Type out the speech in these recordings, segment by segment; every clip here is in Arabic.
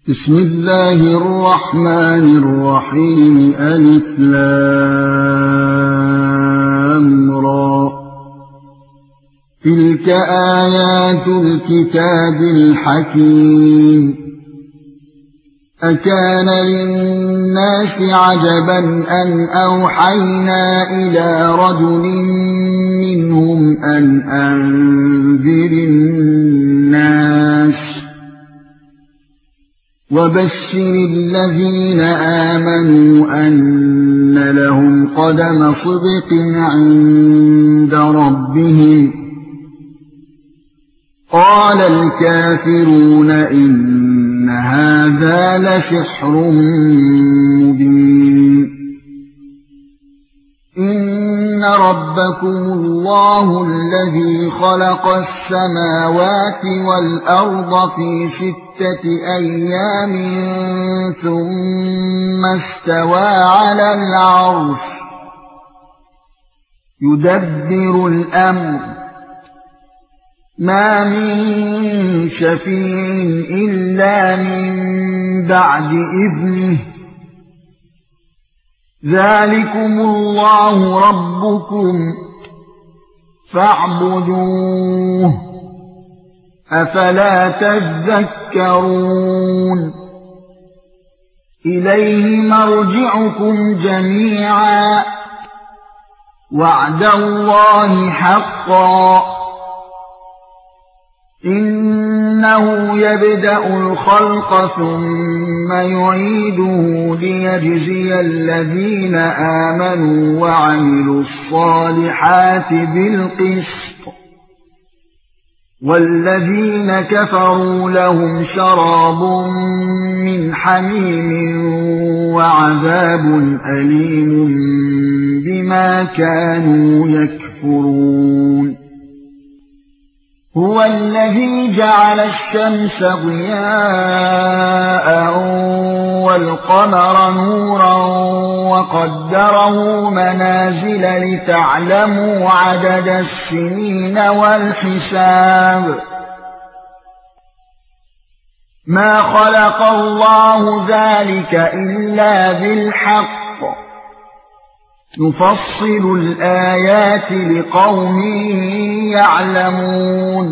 بسم الله الرحمن الرحيم ألف لام را تلك آيات الكتاب الحكيم أكان للناس عجبا أن أوحينا إلى رجل منهم أن أنذر الناس وبشر الذين آمنوا أن لهم قدم صدق عند ربهم قال الكافرون إن هذا لسحر مبين إن ربكم الله الذي خلق السماوات والأرض في 6 أيام ثم استوى على العرش يدبر الأمر ما من شفيع إلا من بعد إذنه ذلكم الله ربكم فاعبدوه أفلا تذكرون إليه مرجعكم جميعا وعد الله حقا إنه يبدأ الخلق ثم يعيده ليجزي الذين آمنوا وعملوا الصالحات بالقسط والذين كفروا لهم شراب من حميم وعذاب أليم بما كانوا يكفرون هو الذي جعل الشمس ضياء والقمر نورا وقدره منازل لتعلموا عدد السنين والحساب ما خلق الله ذلك إلا بالحق يفصل الآيات لقوم يعلمون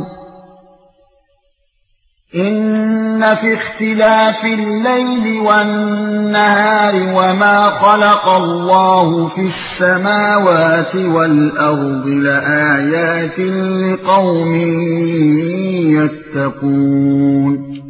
إن في اختلاف الليل والنهار وما خلق الله في السماوات والأرض لآيات لقوم يتقون